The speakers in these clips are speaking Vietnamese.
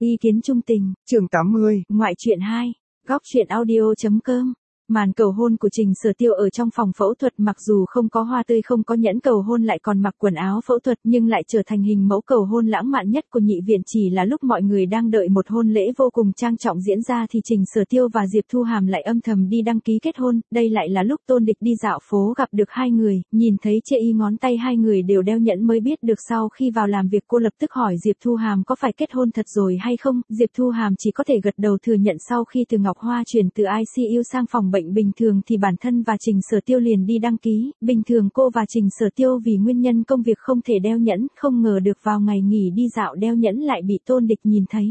Ý kiến trung tình. Chương 80. Ngoại truyện 2. Góc truyện audio.com. Màn cầu hôn của Trình Sở Tiêu ở trong phòng phẫu thuật, mặc dù không có hoa tươi không có nhẫn cầu hôn lại còn mặc quần áo phẫu thuật, nhưng lại trở thành hình mẫu cầu hôn lãng mạn nhất của nhị viện. Chỉ là lúc mọi người đang đợi một hôn lễ vô cùng trang trọng diễn ra thì Trình Sở Tiêu và Diệp Thu Hàm lại âm thầm đi đăng ký kết hôn. Đây lại là lúc Tôn Địch đi dạo phố gặp được hai người, nhìn thấy chê y ngón tay hai người đều đeo nhẫn mới biết được. Sau khi vào làm việc cô lập tức hỏi Diệp Thu Hàm có phải kết hôn thật rồi hay không. Diệp Thu Hàm chỉ có thể gật đầu thừa nhận. Sau khi Từ Ngọc Hoa chuyển từ ICU sang phòng bệnh bình thường thì bản thân và Trình Sở Tiêu liền đi đăng ký. Bình thường cô và Trình Sở Tiêu vì nguyên nhân công việc không thể đeo nhẫn, không ngờ được vào ngày nghỉ đi dạo đeo nhẫn lại bị Tôn Địch nhìn thấy.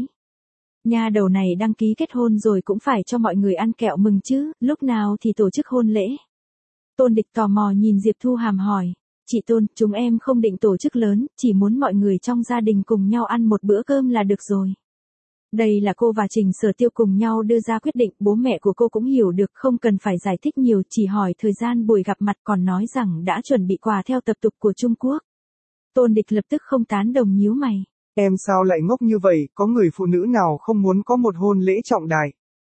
Nha đầu này đăng ký kết hôn rồi cũng phải cho mọi người ăn kẹo mừng chứ, lúc nào thì tổ chức hôn lễ. Tôn Địch tò mò nhìn Diệp Thu Hàm hỏi, chị Tôn, chúng em không định tổ chức lớn, chỉ muốn mọi người trong gia đình cùng nhau ăn một bữa cơm là được rồi. Đây là cô và Trình Sở Tiêu cùng nhau đưa ra quyết định, bố mẹ của cô cũng hiểu được, không cần phải giải thích nhiều, chỉ hỏi thời gian buổi gặp mặt, còn nói rằng đã chuẩn bị quà theo tập tục của Trung Quốc. Tôn Địch lập tức không tán đồng, nhíu mày. Em sao lại ngốc như vậy, có người phụ nữ nào không muốn có một hôn lễ trọng đại.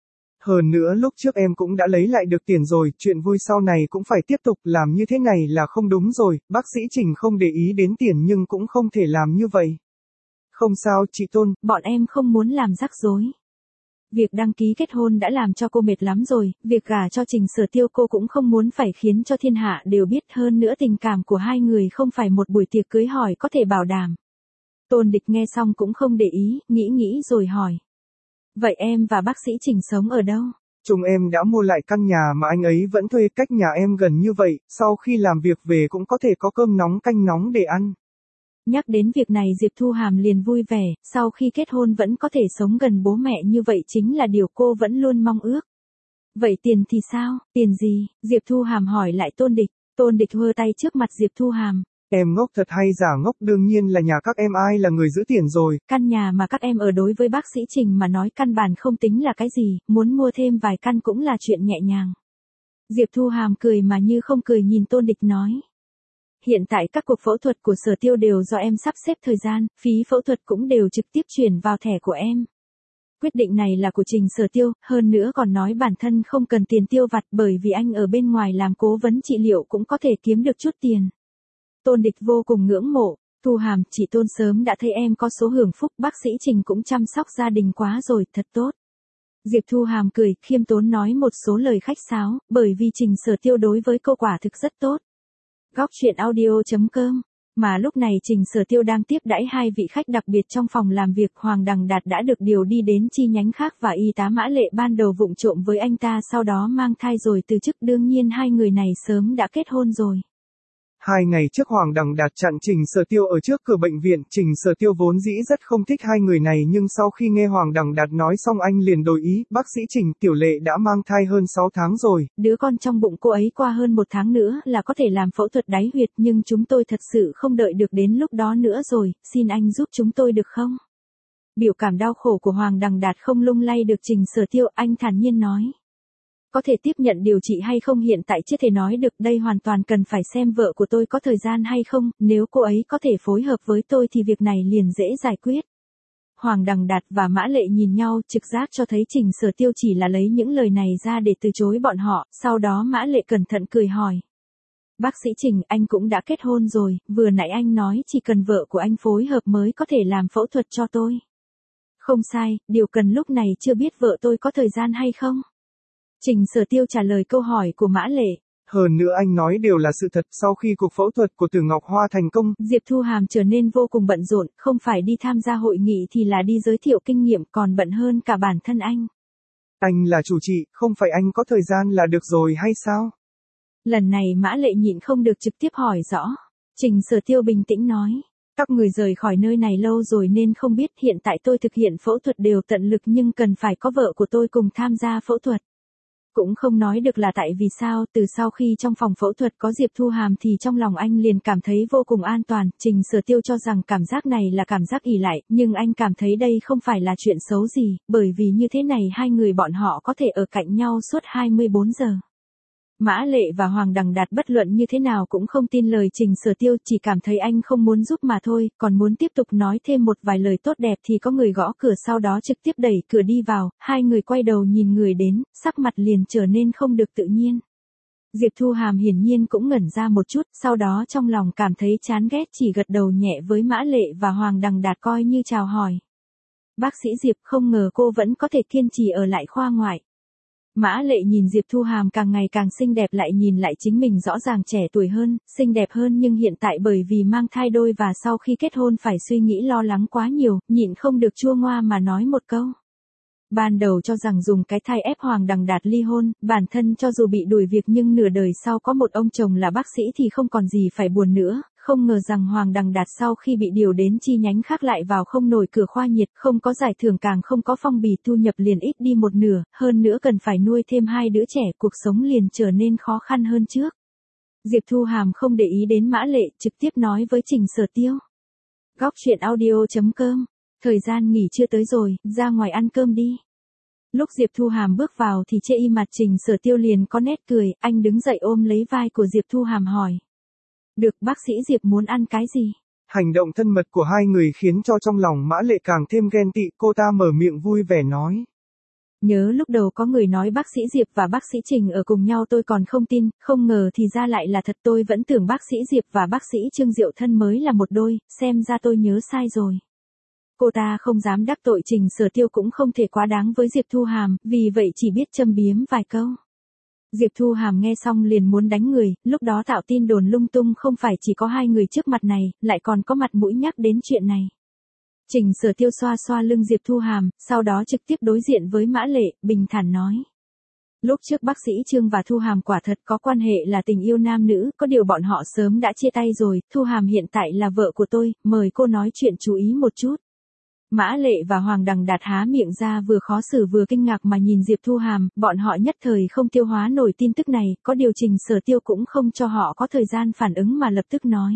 Hơn nữa lúc trước em cũng đã lấy lại được tiền rồi, chuyện vui sau này cũng phải tiếp tục, làm như thế này là không đúng rồi, bác sĩ Trình không để ý đến tiền nhưng cũng không thể làm như vậy. Không sao chị Tôn, bọn em không muốn làm rắc rối. Việc đăng ký kết hôn đã làm cho cô mệt lắm rồi, việc gả cho Trình Sở Tiêu cô cũng không muốn phải khiến cho thiên hạ đều biết, hơn nữa tình cảm của hai người không phải một buổi tiệc cưới hỏi có thể bảo đảm. Tôn Địch nghe xong cũng không để ý, nghĩ rồi hỏi. Vậy em và bác sĩ Trình sống ở đâu? Chúng em đã mua lại căn nhà mà anh ấy vẫn thuê cách nhà em gần như vậy, sau khi làm việc về cũng có thể có cơm nóng canh nóng để ăn. Nhắc đến việc này Diệp Thu Hàm liền vui vẻ, sau khi kết hôn vẫn có thể sống gần bố mẹ như vậy chính là điều cô vẫn luôn mong ước. Vậy tiền thì sao, tiền gì? Diệp Thu Hàm hỏi lại Tôn Địch. Tôn Địch hơ tay trước mặt Diệp Thu Hàm. Em ngốc thật hay giả ngốc, đương nhiên là nhà các em, ai là người giữ tiền rồi. Căn nhà mà các em ở đối với bác sĩ Trình mà nói căn bản không tính là cái gì, muốn mua thêm vài căn cũng là chuyện nhẹ nhàng. Diệp Thu Hàm cười mà như không cười nhìn Tôn Địch nói. Hiện tại các cuộc phẫu thuật của Sở Tiêu đều do em sắp xếp thời gian, phí phẫu thuật cũng đều trực tiếp chuyển vào thẻ của em. Quyết định này là của Trình Sở Tiêu, hơn nữa còn nói bản thân không cần tiền tiêu vặt bởi vì anh ở bên ngoài làm cố vấn trị liệu cũng có thể kiếm được chút tiền. Tôn Địch vô cùng ngưỡng mộ, Thu Hàm, chị Tôn sớm đã thấy em có số hưởng phúc, bác sĩ Trình cũng chăm sóc gia đình quá rồi, thật tốt. Diệp Thu Hàm cười, khiêm tốn nói một số lời khách sáo, bởi vì Trình Sở Tiêu đối với cô quả thực rất tốt. Góc truyện audio.com. Mà lúc này Trình Sở Tiêu đang tiếp đãi hai vị khách đặc biệt trong phòng làm việc. Hoàng Đằng Đạt đã được điều đi đến chi nhánh khác và y tá Mã Lệ ban đầu vụng trộm với anh ta, sau đó mang thai rồi từ chức, đương nhiên hai người này sớm đã kết hôn rồi. 2 ngày trước Hoàng Đằng Đạt chặn Trình Sở Tiêu ở trước cửa bệnh viện, Trình Sở Tiêu vốn dĩ rất không thích hai người này nhưng sau khi nghe Hoàng Đằng Đạt nói xong anh liền đổi ý, bác sĩ Trình, Tiểu Lệ đã mang thai hơn 6 tháng rồi. Đứa con trong bụng cô ấy qua hơn 1 tháng nữa là có thể làm phẫu thuật đáy huyệt, nhưng chúng tôi thật sự không đợi được đến lúc đó nữa rồi, xin anh giúp chúng tôi được không? Biểu cảm đau khổ của Hoàng Đằng Đạt không lung lay được Trình Sở Tiêu, anh thản nhiên nói. Có thể tiếp nhận điều trị hay không hiện tại chưa thể nói được, đây hoàn toàn cần phải xem vợ của tôi có thời gian hay không, nếu cô ấy có thể phối hợp với tôi thì việc này liền dễ giải quyết. Hoàng Đằng Đạt và Mã Lệ nhìn nhau, trực giác cho thấy Trình Sở Tiêu chỉ là lấy những lời này ra để từ chối bọn họ, sau đó Mã Lệ cẩn thận cười hỏi. Bác sĩ Trình, anh cũng đã kết hôn rồi, vừa nãy anh nói chỉ cần vợ của anh phối hợp mới có thể làm phẫu thuật cho tôi. Không sai, điều cần lúc này chưa biết vợ tôi có thời gian hay không. Trình Sở Tiêu trả lời câu hỏi của Mã Lệ. Hơn nữa anh nói đều là sự thật, sau khi cuộc phẫu thuật của Từ Ngọc Hoa thành công, Diệp Thu Hàm trở nên vô cùng bận rộn, không phải đi tham gia hội nghị thì là đi giới thiệu kinh nghiệm, còn bận hơn cả bản thân anh. Anh là chủ trị, không phải anh có thời gian là được rồi hay sao? Lần này Mã Lệ nhịn không được trực tiếp hỏi rõ. Trình Sở Tiêu bình tĩnh nói. Các người rời khỏi nơi này lâu rồi nên không biết, hiện tại tôi thực hiện phẫu thuật đều tận lực nhưng cần phải có vợ của tôi cùng tham gia phẫu thuật. Cũng không nói được là tại vì sao, từ sau khi trong phòng phẫu thuật có Diệp Thu Hàm thì trong lòng anh liền cảm thấy vô cùng an toàn. Trình Sở Tiêu cho rằng cảm giác này là cảm giác ỷ lại, nhưng anh cảm thấy đây không phải là chuyện xấu gì, bởi vì như thế này hai người bọn họ có thể ở cạnh nhau suốt 24 giờ. Mã Lệ và Hoàng Đằng Đạt bất luận như thế nào cũng không tin lời Trình Sở Tiêu, chỉ cảm thấy anh không muốn giúp mà thôi, còn muốn tiếp tục nói thêm một vài lời tốt đẹp thì có người gõ cửa, sau đó trực tiếp đẩy cửa đi vào, hai người quay đầu nhìn người đến, sắc mặt liền trở nên không được tự nhiên. Diệp Thu Hàm hiển nhiên cũng ngẩn ra một chút, sau đó trong lòng cảm thấy chán ghét chỉ gật đầu nhẹ với Mã Lệ và Hoàng Đằng Đạt coi như chào hỏi. Bác sĩ Diệp, không ngờ cô vẫn có thể kiên trì ở lại khoa ngoại. Mã Lệ nhìn Diệp Thu Hàm càng ngày càng xinh đẹp, lại nhìn lại chính mình rõ ràng trẻ tuổi hơn, xinh đẹp hơn, nhưng hiện tại bởi vì mang thai đôi và sau khi kết hôn phải suy nghĩ lo lắng quá nhiều, nhịn không được chua ngoa mà nói một câu. Ban đầu cho rằng dùng cái thai ép Hoàng Đằng Đạt ly hôn, bản thân cho dù bị đuổi việc nhưng nửa đời sau có một ông chồng là bác sĩ thì không còn gì phải buồn nữa, không ngờ rằng Hoàng Đằng Đạt sau khi bị điều đến chi nhánh khác lại vào không nổi cửa khoa nhiệt, không có giải thưởng càng không có phong bì, thu nhập liền ít đi một nửa, hơn nữa cần phải nuôi thêm 2 đứa trẻ, cuộc sống liền trở nên khó khăn hơn trước. Diệp Thu Hàm không để ý đến Mã Lệ, trực tiếp nói với Trình Sở Tiêu. Góc truyện audio.com. Thời gian nghỉ trưa tới rồi, ra ngoài ăn cơm đi. Lúc Diệp Thu Hàm bước vào thì chê y mặt Trình Sở Tiêu liền có nét cười, anh đứng dậy ôm lấy vai của Diệp Thu Hàm hỏi. Được, bác sĩ Diệp muốn ăn cái gì? Hành động thân mật của hai người khiến cho trong lòng Mã Lệ càng thêm ghen tị, cô ta mở miệng vui vẻ nói. Nhớ lúc đầu có người nói bác sĩ Diệp và bác sĩ Trình ở cùng nhau tôi còn không tin, không ngờ thì ra lại là thật, tôi vẫn tưởng bác sĩ Diệp và bác sĩ Trương Diệu Thân mới là một đôi, xem ra tôi nhớ sai rồi. Cô ta không dám đắc tội Trình Sở Tiêu cũng không thể quá đáng với Diệp Thu Hàm, vì vậy chỉ biết châm biếm vài câu. Diệp Thu Hàm nghe xong liền muốn đánh người, lúc đó tạo tin đồn lung tung, không phải chỉ có hai người trước mặt này, lại còn có mặt mũi nhắc đến chuyện này. Trình Sở Tiêu xoa xoa lưng Diệp Thu Hàm, sau đó trực tiếp đối diện với Mã Lệ, bình thản nói. Lúc trước bác sĩ Trương và Thu Hàm quả thật có quan hệ là tình yêu nam nữ, có điều bọn họ sớm đã chia tay rồi, Thu Hàm hiện tại là vợ của tôi, mời cô nói chuyện chú ý một chút. Mã Lệ và Hoàng Đằng Đạt há miệng ra, vừa khó xử vừa kinh ngạc mà nhìn Diệp Thu Hàm, bọn họ nhất thời không tiêu hóa nổi tin tức này, có điều Trình Sở Tiêu cũng không cho họ có thời gian phản ứng mà lập tức nói.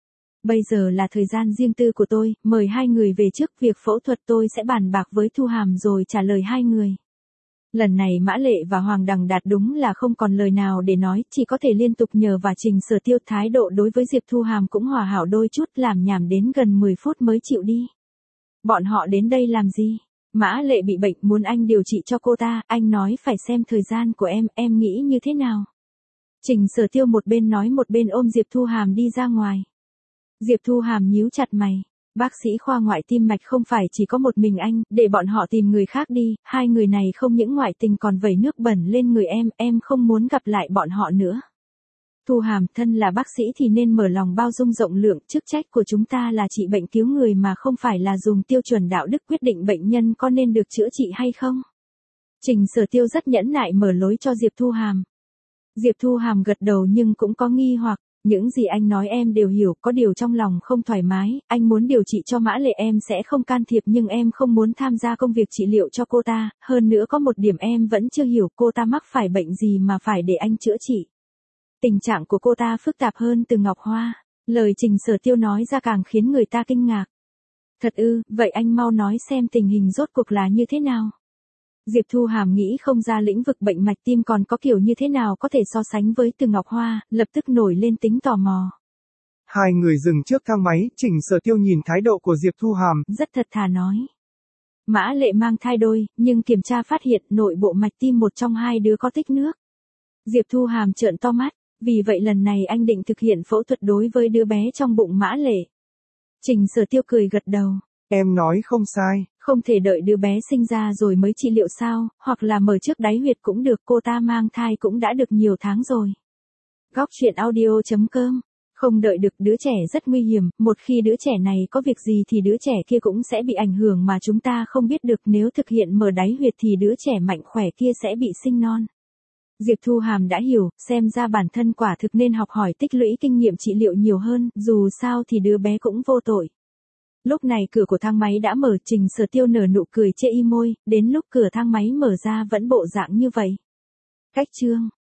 Bây giờ là thời gian riêng tư của tôi, mời hai người về trước, việc phẫu thuật tôi sẽ bàn bạc với Thu Hàm rồi trả lời hai người. Lần này Mã Lệ và Hoàng Đằng Đạt đúng là không còn lời nào để nói, chỉ có thể liên tục nhờ và Trình Sở Tiêu. Thái độ đối với Diệp Thu Hàm cũng hòa hảo đôi chút, làm nhảm đến gần 10 phút mới chịu đi. Bọn họ đến đây làm gì? Mã Lệ bị bệnh, muốn anh điều trị cho cô ta, anh nói phải xem thời gian của em nghĩ như thế nào? Trình Sở Tiêu một bên nói một bên ôm Diệp Thu Hàm đi ra ngoài. Diệp Thu Hàm nhíu chặt mày. Bác sĩ khoa ngoại tim mạch không phải chỉ có một mình anh, để bọn họ tìm người khác đi, hai người này không những ngoại tình còn vẩy nước bẩn lên người em không muốn gặp lại bọn họ nữa. Thu Hàm, thân là bác sĩ thì nên mở lòng bao dung rộng lượng, chức trách của chúng ta là trị bệnh cứu người mà không phải là dùng tiêu chuẩn đạo đức quyết định bệnh nhân có nên được chữa trị hay không. Trình Sở Tiêu rất nhẫn nại mở lối cho Diệp Thu Hàm. Diệp Thu Hàm gật đầu nhưng cũng có nghi hoặc, những gì anh nói em đều hiểu, có điều trong lòng không thoải mái, anh muốn điều trị cho Mã Lệ em sẽ không can thiệp nhưng em không muốn tham gia công việc trị liệu cho cô ta, hơn nữa có một điểm em vẫn chưa hiểu, cô ta mắc phải bệnh gì mà phải để anh chữa trị. Tình trạng của cô ta phức tạp hơn Từ Ngọc Hoa, lời Trình Sở Tiêu nói ra càng khiến người ta kinh ngạc. Thật ư, vậy anh mau nói xem tình hình rốt cuộc là như thế nào. Diệp Thu Hàm nghĩ không ra lĩnh vực bệnh mạch tim còn có kiểu như thế nào có thể so sánh với Từ Ngọc Hoa, lập tức nổi lên tính tò mò. Hai người dừng trước thang máy, Trình Sở Tiêu nhìn thái độ của Diệp Thu Hàm, rất thật thà nói. Mã Lệ mang thai đôi, nhưng kiểm tra phát hiện nội bộ mạch tim một trong hai đứa có tích nước. Diệp Thu Hàm trợn to mắt, vì vậy lần này anh định thực hiện phẫu thuật đối với đứa bé trong bụng Mã Lệ. Trình Sở Tiêu cười gật đầu. Em nói không sai. Không thể đợi đứa bé sinh ra rồi mới trị liệu sao, hoặc là mở trước đáy huyệt cũng được, cô ta mang thai cũng đã được nhiều tháng rồi. Góc truyện audio.com. Không đợi được, đứa trẻ rất nguy hiểm, một khi đứa trẻ này có việc gì thì đứa trẻ kia cũng sẽ bị ảnh hưởng mà chúng ta không biết được, nếu thực hiện mở đáy huyệt thì đứa trẻ mạnh khỏe kia sẽ bị sinh non. Diệp Thu Hàm đã hiểu, xem ra bản thân quả thực nên học hỏi tích lũy kinh nghiệm trị liệu nhiều hơn, dù sao thì đứa bé cũng vô tội. Lúc này cửa của thang máy đã mở, Trình Sở Tiêu nở nụ cười chê y môi, đến lúc cửa thang máy mở ra vẫn bộ dạng như vậy. Cách chương